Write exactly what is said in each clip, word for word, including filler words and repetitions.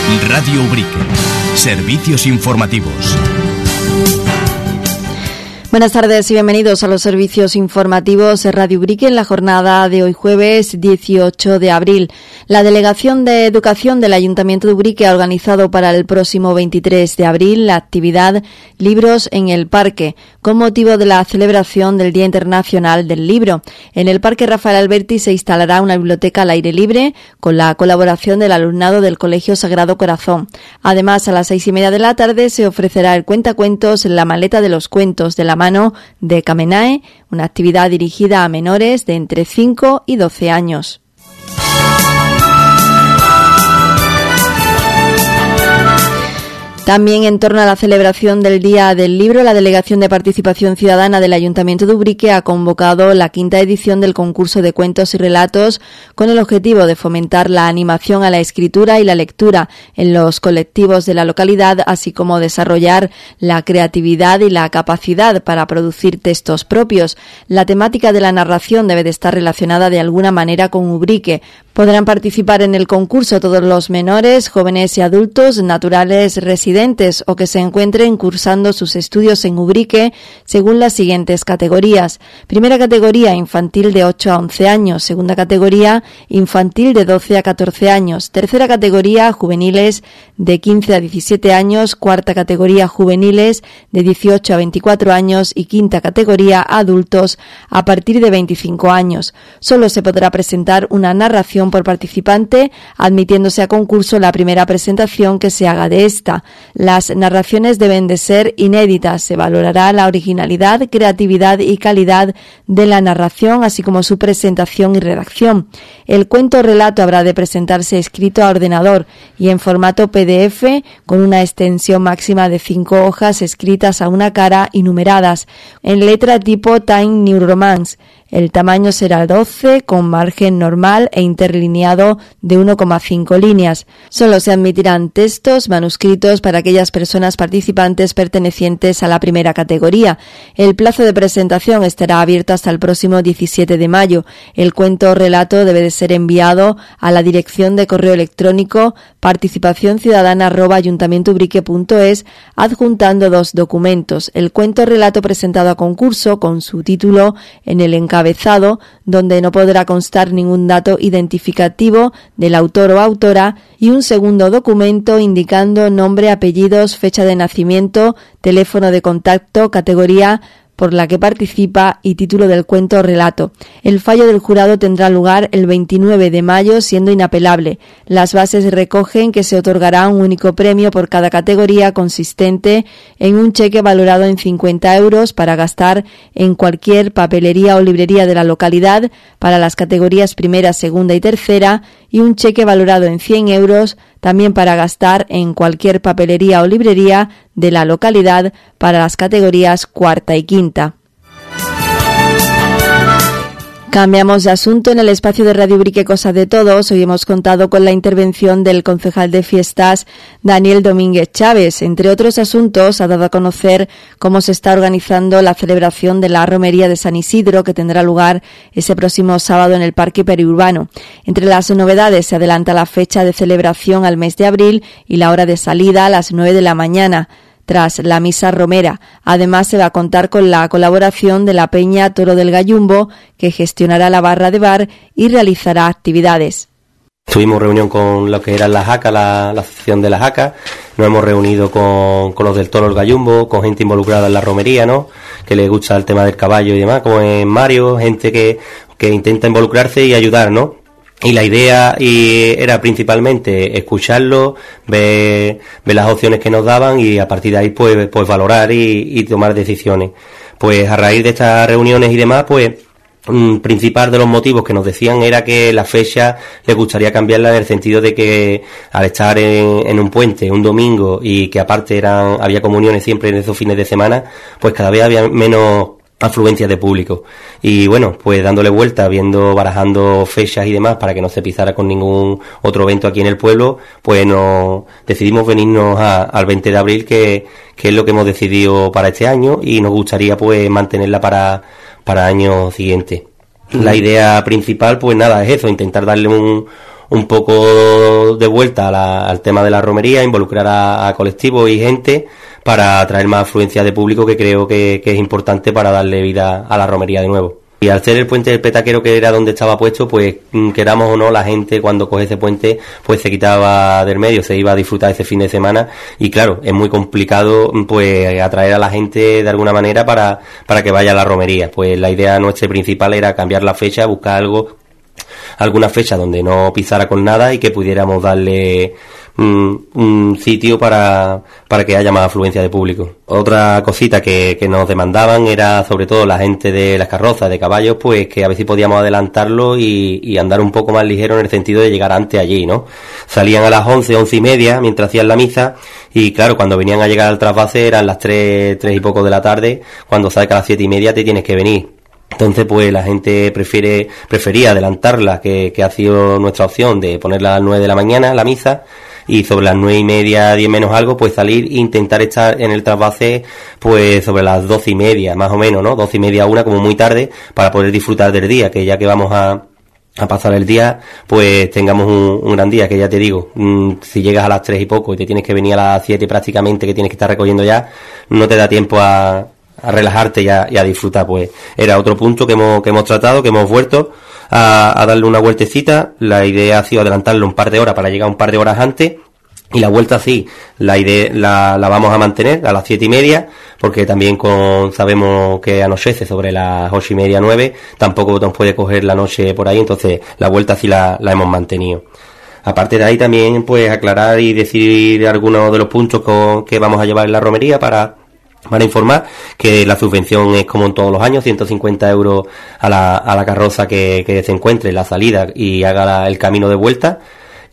Radio Ubrique. Servicios informativos. Buenas tardes y bienvenidos a los servicios informativos de Radio Ubrique en la jornada de hoy jueves dieciocho de abril. La Delegación de Educación del Ayuntamiento de Ubrique ha organizado para el próximo veintitrés de abril la actividad Libros en el Parque, con motivo de la celebración del Día Internacional del Libro. En el Parque Rafael Alberti se instalará una biblioteca al aire libre con la colaboración del alumnado del Colegio Sagrado Corazón. Además, a las seis y media de la tarde se ofrecerá el cuentacuentos en la maleta de los cuentos de la mano de Camenae, una actividad dirigida a menores de entre cinco y doce años. También en torno a la celebración del Día del Libro, la Delegación de Participación Ciudadana del Ayuntamiento de Ubrique ha convocado la quinta edición del concurso de cuentos y relatos con el objetivo de fomentar la animación a la escritura y la lectura en los colectivos de la localidad, así como desarrollar la creatividad y la capacidad para producir textos propios. La temática de la narración debe de estar relacionada de alguna manera con Ubrique. Podrán participar en el concurso todos los menores, jóvenes y adultos, naturales, residentes o que se encuentren cursando sus estudios en Ubrique según las siguientes categorías. Primera categoría, infantil de ocho a once años. Segunda categoría, infantil de doce a catorce años. Tercera categoría, juveniles de quince a diecisiete años. Cuarta categoría, juveniles de dieciocho a veinticuatro años. Y quinta categoría, adultos a partir de veinticinco años. Solo se podrá presentar una narración por participante, admitiéndose a concurso la primera presentación que se haga de esta. Las narraciones deben de ser inéditas. Se valorará la originalidad, creatividad y calidad de la narración, así como su presentación y redacción. El cuento o relato habrá de presentarse escrito a ordenador y en formato P D F con una extensión máxima de cinco hojas escritas a una cara y numeradas, en letra tipo Time New Romance. El tamaño será doce, con margen normal e interlineado de uno coma cinco líneas. Solo se admitirán textos manuscritos para aquellas personas participantes pertenecientes a la primera categoría. El plazo de presentación estará abierto hasta el próximo diecisiete de mayo. El cuento o relato debe de ser enviado a la dirección de correo electrónico participacionciudadana arroba ayuntamientoubrique punto es, adjuntando dos documentos: el cuento o relato presentado a concurso con su título en el encabezado, donde no podrá constar ningún dato identificativo del autor o autora, y un segundo documento indicando nombre, apellidos, fecha de nacimiento, teléfono de contacto, categoría por la que participa y título del cuento o relato. El fallo del jurado tendrá lugar el veintinueve de mayo, siendo inapelable. Las bases recogen que se otorgará un único premio por cada categoría, consistente en un cheque valorado en cincuenta euros para gastar en cualquier papelería o librería de la localidad para las categorías primera, segunda y tercera, y un cheque valorado en cien euros también para gastar en cualquier papelería o librería de la localidad para las categorías cuarta y quinta. Cambiamos de asunto. En el espacio de Radio Ubrique Cosa de Todos, hoy hemos contado con la intervención del concejal de fiestas Daniel Domínguez Chávez. Entre otros asuntos, ha dado a conocer cómo se está organizando la celebración de la romería de San Isidro, que tendrá lugar ese próximo sábado en el Parque Periurbano. Entre las novedades se adelanta la fecha de celebración al mes de abril y la hora de salida a las nueve de la mañana. Tras la misa romera. Además, se va a contar con la colaboración de la Peña Toro del Gallumbo, que gestionará la barra de bar y realizará actividades. Tuvimos reunión con lo que era la Jaca, la, la asociación de la Jaca. Nos hemos reunido con, con los del Toro del Gallumbo, con gente involucrada en la romería, ¿no? Que le gusta el tema del caballo y demás, como es Mario, gente que, que intenta involucrarse y ayudar, ¿no? Y la idea y era principalmente escucharlo, ver, ver las opciones que nos daban y a partir de ahí pues, pues valorar y, y tomar decisiones. Pues a raíz de estas reuniones y demás, pues un principal de los motivos que nos decían era que la fecha les gustaría cambiarla en el sentido de que al estar en, en un puente un domingo y que aparte eran había comuniones siempre en esos fines de semana, pues cada vez había menos afluencia de público. Y bueno, pues dándole vuelta, viendo, barajando fechas y demás para que no se pisara con ningún otro evento aquí en el pueblo, pues nos decidimos venirnos a, al veinte de abril, que, que es lo que hemos decidido para este año, y nos gustaría pues mantenerla para, para años siguientes. La idea principal, pues nada, es eso, intentar darle un un poco de vuelta a la, al tema de la romería, involucrar a, a colectivos y gente para atraer más afluencia de público, que creo que, que es importante para darle vida a la romería de nuevo. Y al ser el puente del Petaquero, que era donde estaba puesto, pues queramos o no, la gente cuando coge ese puente pues se quitaba del medio, se iba a disfrutar ese fin de semana, y claro, es muy complicado pues atraer a la gente de alguna manera para, para que vaya a la romería. Pues la idea nuestra principal era cambiar la fecha, buscar algo, alguna fecha donde no pisara con nada y que pudiéramos darle un, un sitio para, para que haya más afluencia de público. Otra cosita que, que nos demandaban era sobre todo la gente de las carrozas, de caballos, pues que a ver si podíamos adelantarlo y, y andar un poco más ligero en el sentido de llegar antes allí, ¿no? Salían a las once, once y media mientras hacían la misa, y claro, cuando venían a llegar al trasvase eran las tres, tres y poco de la tarde, cuando sabes que a las siete y media te tienes que venir. Entonces pues la gente prefiere prefería adelantarla, que, que ha sido nuestra opción de ponerla a las nueve de la mañana la misa, y sobre las nueve y media, diez menos algo, pues salir e intentar estar en el trasvase pues sobre las doce y media, más o menos, ¿no? Doce y media, una, como muy tarde, para poder disfrutar del día, que ya que vamos a a pasar el día, pues tengamos un, un gran día, que ya te digo, mmm, si llegas a las tres y poco y te tienes que venir a las siete prácticamente, que tienes que estar recogiendo ya, no te da tiempo a, a relajarte y a, y a disfrutar. Pues era otro punto que hemos, que hemos tratado, que hemos vuelto a, a darle una vueltecita. La idea ha sido adelantarlo un par de horas para llegar un par de horas antes, y la vuelta sí, la idea la, la vamos a mantener a las siete y media, porque también con sabemos que anochece sobre las ocho y media, nueve, tampoco nos puede coger la noche por ahí, entonces la vuelta sí la, la hemos mantenido. Aparte de ahí también pues aclarar y decir algunos de los puntos con, que vamos a llevar en la romería para para informar que la subvención es como en todos los años, ciento cincuenta euros a la, a la carroza que, que se encuentre en la salida y haga la, el camino de vuelta,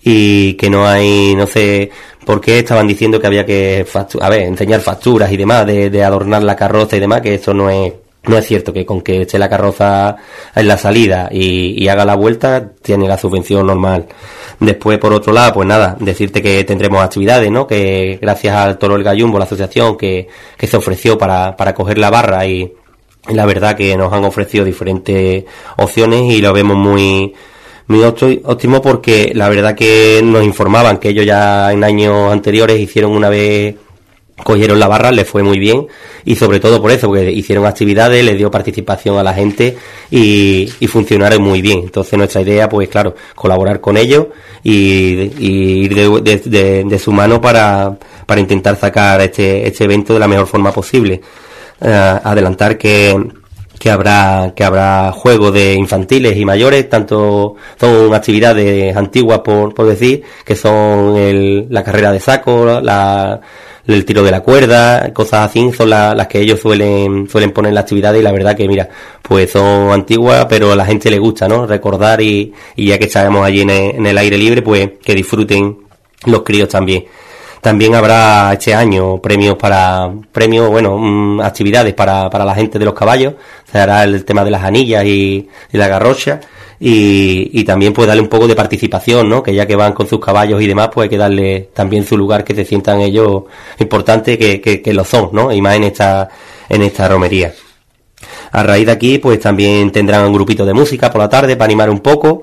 y que no hay, no sé por qué estaban diciendo que había que factu- a ver, enseñar facturas y demás de, de adornar la carroza y demás, que eso no es no es cierto, que con que esté la carroza en la salida y, y haga la vuelta tiene la subvención normal. Después, por otro lado, pues nada, decirte que tendremos actividades, ¿no? Que gracias al Toro del Gallumbo, la asociación que, que se ofreció para, para coger la barra, y, y la verdad que nos han ofrecido diferentes opciones y lo vemos muy muy óptimo, porque la verdad que nos informaban que ellos ya en años anteriores hicieron una vez, cogieron la barra, les fue muy bien, y sobre todo por eso, porque hicieron actividades, les dio participación a la gente y, y funcionaron muy bien. Entonces nuestra idea, pues claro, colaborar con ellos y, y ir de, de, de, de su mano para, para intentar sacar este, este evento de la mejor forma posible. Uh, adelantar que que habrá que habrá juegos de infantiles y mayores, tanto son actividades antiguas por, por decir, que son el, la carrera de saco, la, el tiro de la cuerda, cosas así, son la, las que ellos suelen suelen poner en la actividad, y la verdad que mira, pues son antiguas, pero a la gente le gusta, ¿no? Recordar, y, y ya que estaremos allí en el, en el aire libre, pues que disfruten los críos también. También habrá este año premios para, premios, bueno, um, actividades para, para la gente de los caballos. Se hará el tema de las anillas y, y la garrocha. Y, y también pues darle un poco de participación, ¿no? Que ya que van con sus caballos y demás, pues hay que darle también su lugar, que se sientan ellos importantes, que, que, que lo son, ¿no? Y más en esta, en esta romería. A raíz de aquí, pues también tendrán un grupito de música por la tarde para animar un poco.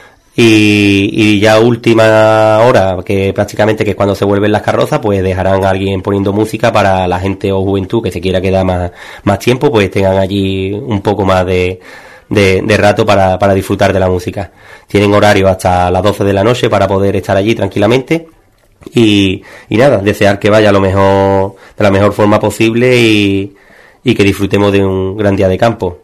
Y, y ya última hora, que prácticamente que es cuando se vuelven las carrozas, pues dejarán a alguien poniendo música para la gente o juventud que se quiera quedar más, más tiempo, pues tengan allí un poco más de, de, de rato para, para disfrutar de la música. Tienen horario hasta las doce de la noche para poder estar allí tranquilamente. Y, y nada, desear que vaya lo mejor, de la mejor forma posible, y, y que disfrutemos de un gran día de campo.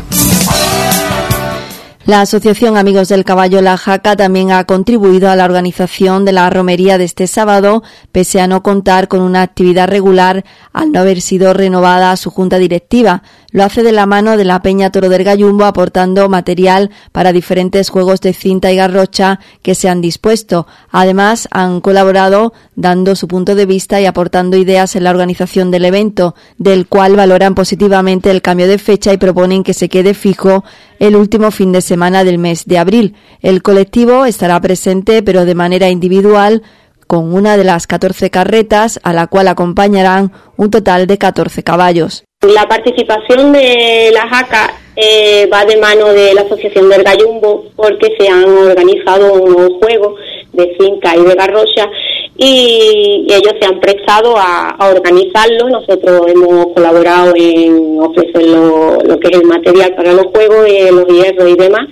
La Asociación Amigos del Caballo La Jaca también ha contribuido a la organización de la romería de este sábado, pese a no contar con una actividad regular al no haber sido renovada su junta directiva. Lo hace de la mano de la Peña Toro del Gallumbo, aportando material para diferentes juegos de cinta y garrocha que se han dispuesto. Además, han colaborado dando su punto de vista y aportando ideas en la organización del evento, del cual valoran positivamente el cambio de fecha y proponen que se quede fijo el último fin de semana del mes de abril. El colectivo estará presente, pero de manera individual, con una de las catorce carretas, a la cual acompañarán un total de catorce caballos. La participación de la Jaca eh, va de mano de la Asociación del Gallumbo, porque se han organizado unos juegos de finca y de garrocha y, y ellos se han prestado a, a organizarlo. Nosotros hemos colaborado en ofrecer lo, lo que es el material para los juegos, eh, los hierros y demás.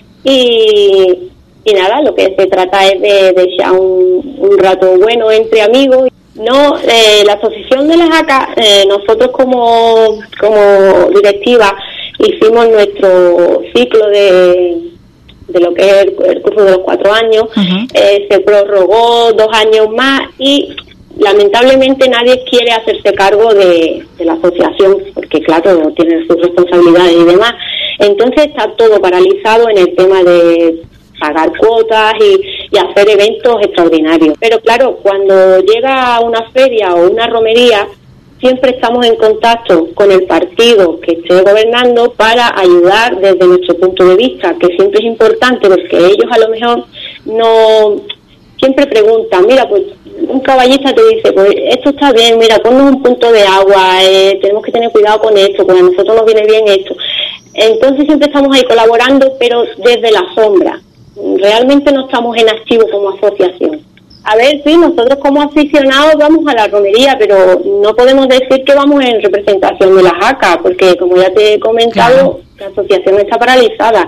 Y, y nada, lo que se trata es de, de echar un, un rato bueno entre amigos. No, eh, la asociación de la Jaca, eh, nosotros como, como directiva hicimos nuestro ciclo de, de lo que es el, el curso de los cuatro años, uh-huh. eh, se prorrogó dos años más y lamentablemente nadie quiere hacerse cargo de, de la asociación, porque claro, tienen sus responsabilidades y demás. Entonces está todo paralizado en el tema de pagar cuotas y, y hacer eventos extraordinarios. Pero claro, cuando llega una feria o una romería, siempre estamos en contacto con el partido que esté gobernando para ayudar desde nuestro punto de vista, que siempre es importante porque ellos a lo mejor no... Siempre preguntan, mira, pues un caballista te dice, pues esto está bien, mira, ponnos un punto de agua, eh, tenemos que tener cuidado con esto, porque a nosotros nos viene bien esto. Entonces siempre estamos ahí colaborando, pero desde la sombra. Realmente no estamos en activo como asociación. A ver, sí, nosotros como aficionados vamos a la romería, pero no podemos decir que vamos en representación de la Jaca, porque como ya te he comentado, claro, la asociación está paralizada.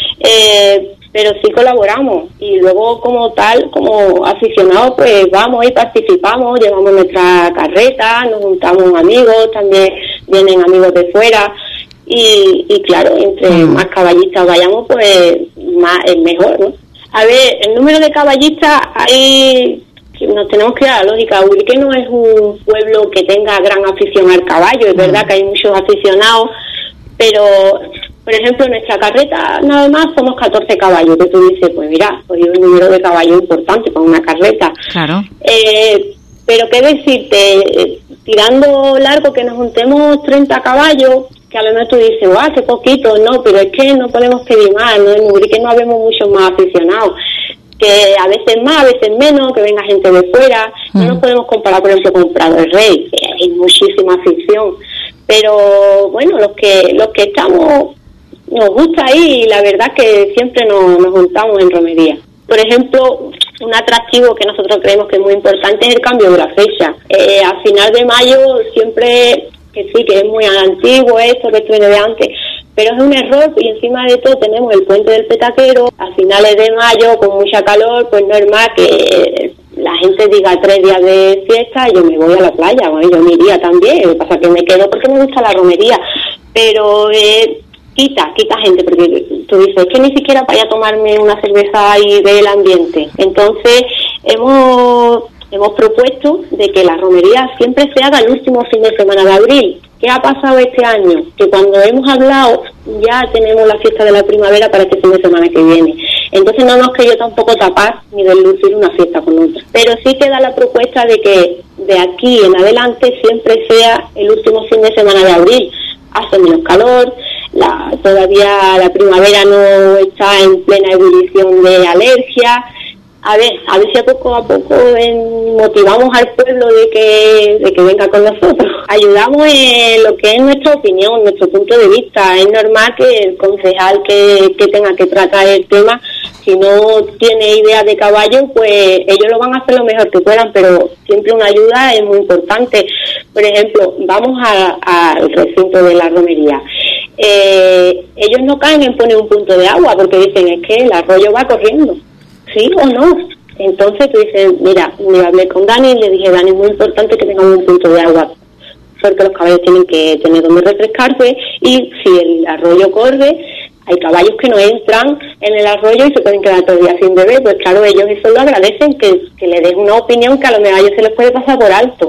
Eh, pero sí colaboramos y luego como tal, como aficionados, pues vamos y participamos, llevamos nuestra carreta, nos juntamos amigos, también vienen amigos de fuera y, y claro, entre mm. más caballistas vayamos, pues más es mejor, ¿no? A ver, el número de caballistas, hay, nos tenemos que dar la lógica. Ubrique no es un pueblo que tenga gran afición al caballo, es mm. verdad que hay muchos aficionados, pero... Por ejemplo, en nuestra carreta nada más somos catorce caballos, que tú dices, pues mira, pues es un número de caballos importante para una carreta. Claro. Eh, pero qué decirte, eh, tirando largo que nos juntemos treinta caballos, que a lo mejor tú dices, ¡guau, qué poquito! No, pero es que no podemos pedir más, ¿no? En Ubrique no habemos muchos más aficionados, que a veces más, a veces menos, que venga gente de fuera. Mm. No nos podemos comparar, por ejemplo, con Prado del Rey, que hay muchísima afición. Pero bueno, los que los que estamos... nos gusta ahí y la verdad que siempre nos, nos juntamos en romería. Por ejemplo, un atractivo que nosotros creemos que es muy importante es el cambio de la fecha. Eh, a final de mayo siempre, que sí, que es muy antiguo esto, que esto viene de antes, pero es un error y encima de todo tenemos el puente del Petaquero a finales de mayo con mucha calor, pues normal que la gente diga tres días de fiesta y yo me voy a la playa, bueno, yo me iría también, lo que pasa es que me quedo porque me gusta la romería, pero... Eh, Quita, quita gente, porque tú dices, es que ni siquiera para ir a tomarme una cerveza y ver el ambiente. Entonces, hemos hemos propuesto de que la romería siempre se haga el último fin de semana de abril. ¿Qué ha pasado este año? Que cuando hemos hablado, ya tenemos la fiesta de la primavera para este fin de semana que viene. Entonces, no nos querido tampoco tapar ni deslucir una fiesta con otra. Pero sí queda la propuesta de que de aquí en adelante siempre sea el último fin de semana de abril. Hace menos calor, la, todavía la primavera no está en plena ebullición de alergia. A ver, a ver si a poco a poco en, motivamos al pueblo de que de que venga con nosotros. Ayudamos en lo que es nuestra opinión, nuestro punto de vista. Es normal que el concejal que, que tenga que tratar el tema, si no tiene idea de caballo, pues ellos lo van a hacer lo mejor que puedan, pero siempre una ayuda es muy importante. Por ejemplo, vamos al recinto de la romería. Eh, ellos no caen en poner un punto de agua porque dicen es que el arroyo va corriendo, ¿sí o no? Entonces tú dices, mira, me hablé con Dani y le dije, Dani, es muy importante que tengamos un punto de agua porque los caballos tienen que tener donde refrescarse y si el arroyo corre, hay caballos que no entran en el arroyo y se pueden quedar todo el día sin beber. Pues claro, ellos eso lo agradecen, que, que le den una opinión que a lo mejor a ellos se les puede pasar por alto.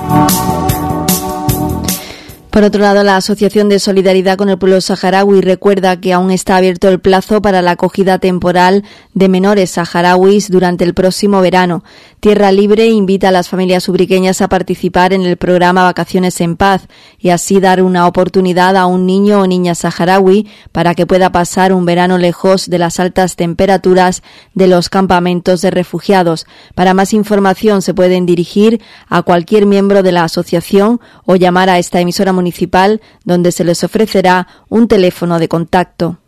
Por otro lado, la Asociación de Solidaridad con el Pueblo Saharaui recuerda que aún está abierto el plazo para la acogida temporal de menores saharauis durante el próximo verano. Tierra Libre invita a las familias ubriqueñas a participar en el programa Vacaciones en Paz y así dar una oportunidad a un niño o niña saharaui para que pueda pasar un verano lejos de las altas temperaturas de los campamentos de refugiados. Para más información se pueden dirigir a cualquier miembro de la asociación o llamar a esta emisora municipal municipal, donde se les ofrecerá un teléfono de contacto.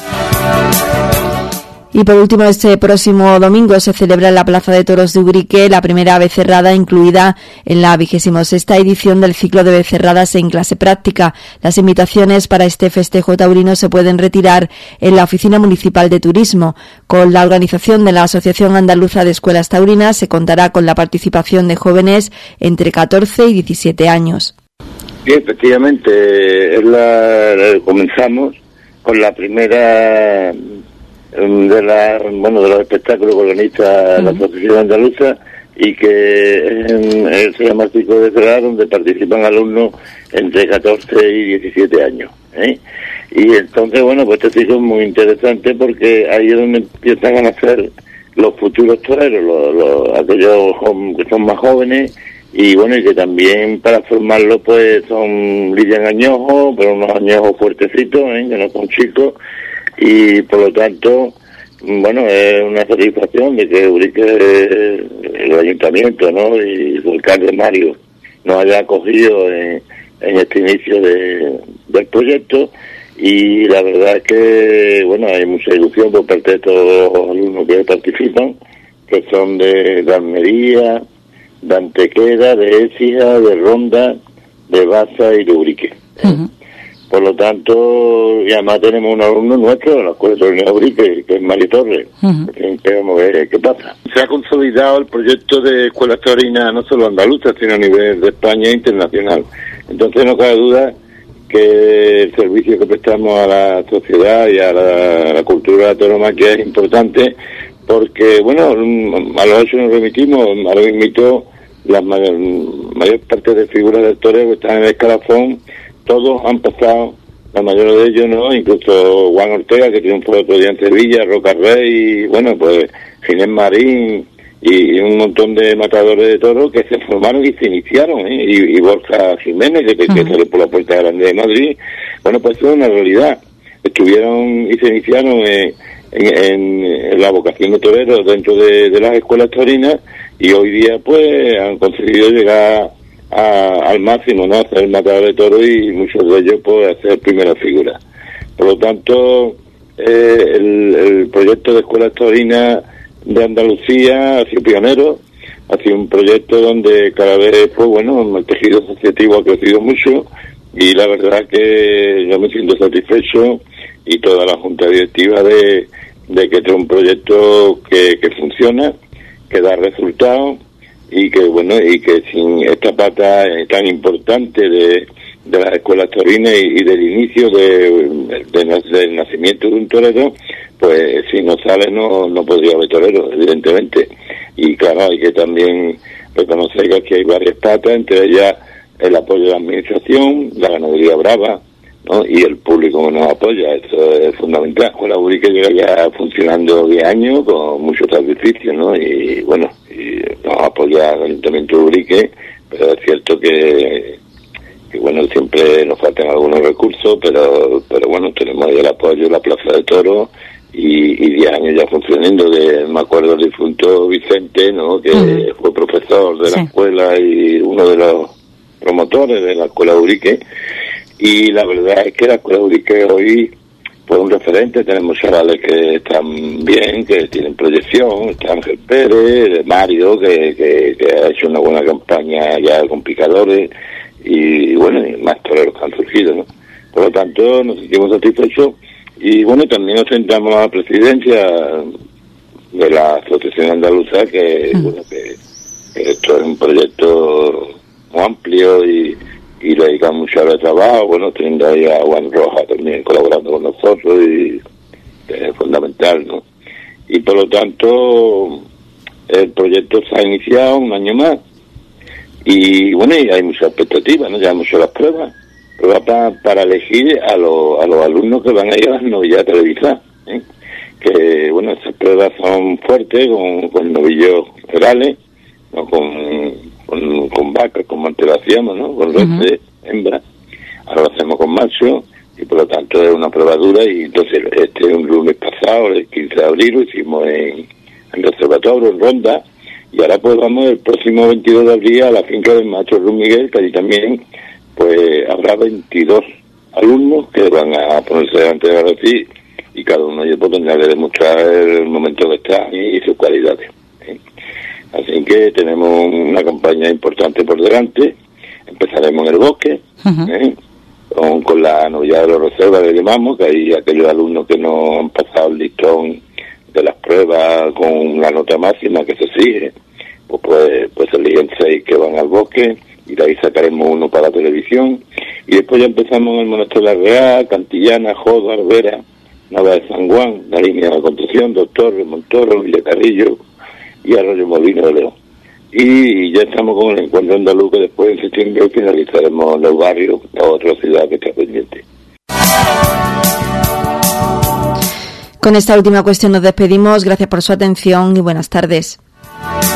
Y por último, este próximo domingo se celebra en la Plaza de Toros de Ubrique la primera becerrada incluida en la vigésima sexta edición del ciclo de becerradas en clase práctica. Las invitaciones para este festejo taurino se pueden retirar en la Oficina Municipal de Turismo. Con la organización de la Asociación Andaluza de Escuelas Taurinas se contará con la participación de jóvenes entre catorce y diecisiete años. Sí, efectivamente, es la, comenzamos con la primera de la bueno de los espectáculos que organiza uh-huh. la Asociación Andaluza, y que eh, se llama el ciclo de becerrada, donde participan alumnos entre catorce y diecisiete años, ¿eh? Y entonces, bueno, pues este ciclo es muy interesante porque ahí es donde empiezan a nacer los futuros toreros, los, los, aquellos que son más jóvenes, y bueno, y que también para formarlos pues son lidian añojos, pero unos añojos fuertecitos, ¿eh? Que no son chicos. Y por lo tanto, bueno, es una satisfacción de que Ubrique, el ayuntamiento, ¿no?, y su alcalde Mario nos haya acogido en, en este inicio de, del proyecto. Y la verdad es que, bueno, hay mucha ilusión por parte de todos los alumnos que participan, que son de, de Almería, de Antequera, de Écija, de Ronda, de Baza y de Ubrique. Uh-huh. Por lo tanto, y además tenemos un alumno nuestro de la Escuela Taurina de Ubrique, que es Mari Torres. Uh-huh. Que vamos a ver qué pasa. Se ha consolidado el proyecto de escuelas taurinas no solo andaluzas, sino a nivel de España e internacional. Entonces no cabe duda que el servicio que prestamos a la sociedad y a la, a la cultura de la tauromaquia es importante, porque, bueno, a los hechos nos remitimos, a lo mismo la mayor, mayor parte de figuras del toreo que están en el escalafón, todos han pasado, la mayoría de ellos, ¿no? Incluso Juan Ortega, que triunfó el otro día en Sevilla, Roca Rey, y bueno, pues Ginés Marín, y, y un montón de matadores de toros que se formaron y se iniciaron, ¿eh? Y, y Borja Jiménez, que, que, que salió por la Puerta Grande de Madrid. Bueno, pues eso es una realidad. Estuvieron y se iniciaron en, en, en la vocación de toreros dentro de, de las escuelas taurinas, y hoy día pues han conseguido llegar A, al máximo, ¿no? Hacer el matador de toro, y muchos de ellos pues hacer primera figura. Por lo tanto, eh, el, el proyecto de escuelas taurinas de Andalucía ha sido pionero, ha sido un proyecto donde cada vez, pues bueno, el tejido asociativo ha crecido mucho, y la verdad que yo me siento satisfecho, y toda la junta directiva de, de que este es un proyecto que, que funciona, que da resultados, y que bueno, y que sin esta pata tan importante de, de las escuelas taurinas y, y del inicio de, de, de, del nacimiento de un torero, pues si no sale no no podría haber torero, evidentemente. Y claro, hay que también reconocer que aquí hay varias patas, entre ellas el apoyo de la administración, la ganadería brava, ¿no?, y el público que nos apoya. Eso es fundamental. Con la Ubrique lleva ya funcionando diez años con muchos sacrificios, ¿no? Y bueno, y nos apoya el Ayuntamiento de Ubrique, pero es cierto que, que bueno, siempre nos faltan algunos recursos, pero pero bueno, tenemos ahí el apoyo, la Plaza de Toros, y, y diez años ya funcionando. De, me acuerdo del difunto Vicente, ¿no?, que uh-huh. fue profesor de la sí. escuela y uno de los promotores de la Escuela de Ubrique. Y la verdad es que la Escuela de Ubrique hoy pues un referente. Tenemos chavales que están bien, que tienen proyección. Está Ángel Pérez, Mario, que, que, que ha hecho una buena campaña ya con picadores, y bueno, y más toreros que han surgido, ¿no? Por lo tanto, nos sentimos satisfechos, y bueno, también nos sentamos a la presidencia de la Asociación Andaluza, que, mm. bueno, que, que esto es un proyecto muy amplio, y y le dedican mucho de trabajo, bueno, teniendo ahí a Juan Roja también colaborando con nosotros, y es fundamental, ¿no? Y por lo tanto, el proyecto se ha iniciado un año más, y bueno, y hay muchas expectativas, ¿no? Ya hemos hecho las pruebas, pruebas para, para elegir a, los a los alumnos que van a ir a las novillas televisadas, ¿eh? Que, bueno, esas pruebas son fuertes, con, con novillos reales, ¿no? Con Con, con vacas, como antes lo hacíamos, ¿no? Con uh-huh. de hembra. Ahora lo hacemos con macho, y por lo tanto es una prueba dura. Y entonces este un lunes pasado, el quince de abril, lo hicimos en, en el Observatorio, en Ronda, y ahora pues vamos el próximo veintidós de abril a la finca del maestro Ruiz Miguel, que allí también pues habrá veintidós alumnos que van a ponerse delante de la reci y cada uno de ellos tendrá que demostrar el momento que está y sus cualidades. ¿eh? Así que tenemos una campaña importante por delante. Empezaremos en el bosque, uh-huh. ¿eh? con, con la novillada de los reservas, le llamamos, que hay aquellos alumnos que no han pasado el listón de las pruebas con la nota máxima que se exige, pues, pues, pues eligen seis que van al bosque y de ahí sacaremos uno para la televisión. Y después ya empezamos en el Monasterio de la Real, Cantillana, Jodo, Arbera, Nava de San Juan, la línea de la Concepción, Dos Torres, Montoro, Villacarrillo y Arroyo Molino de León. Y ya estamos con el encuentro andaluz, que después en septiembre finalizaremos los barrios, la otra ciudad que está pendiente. Con esta última cuestión nos despedimos. Gracias por su atención y buenas tardes.